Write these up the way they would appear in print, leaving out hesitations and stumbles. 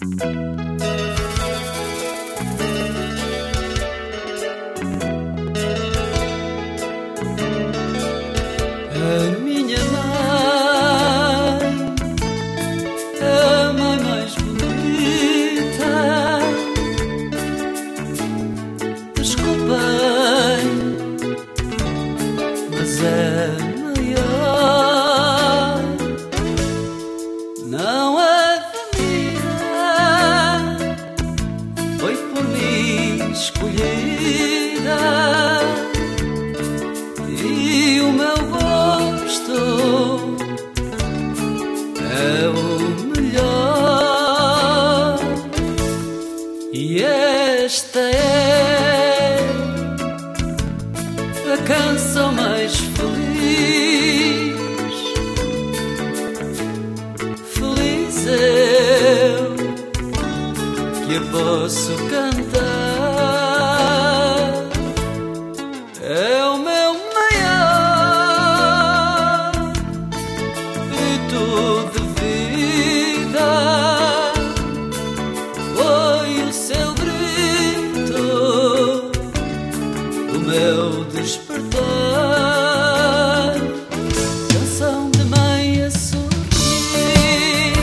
A minha mãe, a mãe mais bonita, desculpem, mas é maior, não admira, foi por mim escolhida, e o meu gosto é o melhor, e esta é a canção mais feliz. Feliz eu que a posso cantar. É o meu maior grito de vida, foi o seu grito, o meu despertar. Canção de mãe a sorrir,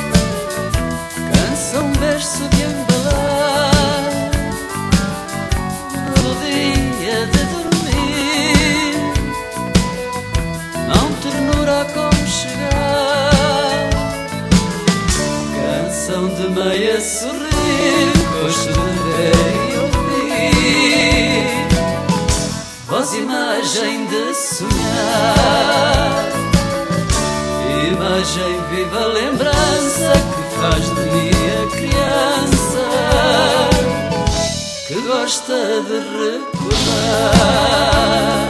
canção verso de embalar, melodia de dormir, não ternura a aconchegar. Canção de mãe a sorrir, gosto de ver e ouvir, voz imagem de sonhar, imagem viva lembrança que faz de mim a criança que gosta de recordar.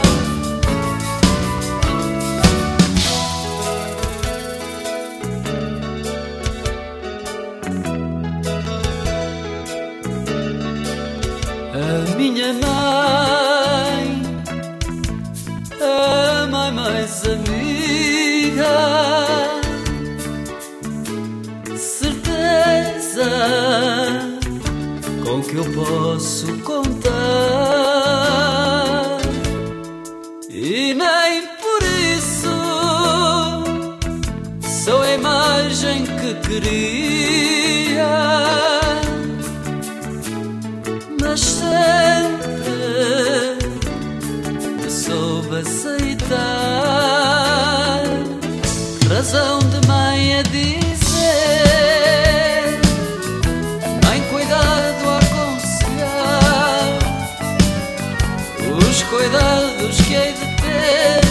A minha mãe, a mãe mais amiga, certeza com que eu posso contar, e nem por isso sou a imagem que queria, mas sempre me soube aceitar. Razão de mãe a dizer, mãe cuidado a aconselhar, os cuidados que hei de ter,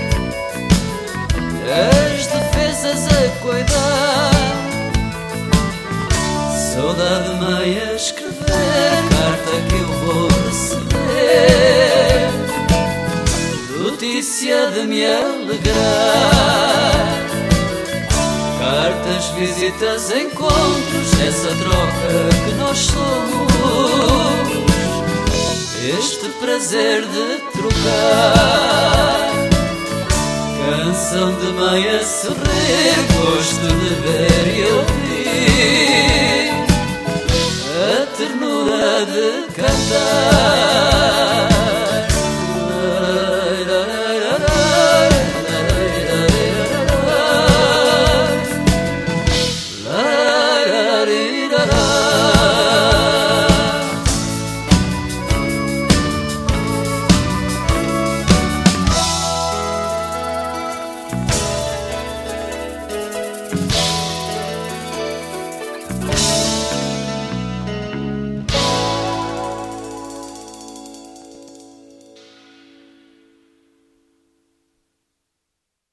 as defesas a cuidar. Saudade mãe a escrever, carta que eu vou receber, notícia de me alegrar, cartas, visitas, encontros, essa troca que nós somos, este prazer de trocar. Canção de mãe a sorrir, gosto de ver e ouvir, a ternura de cantar.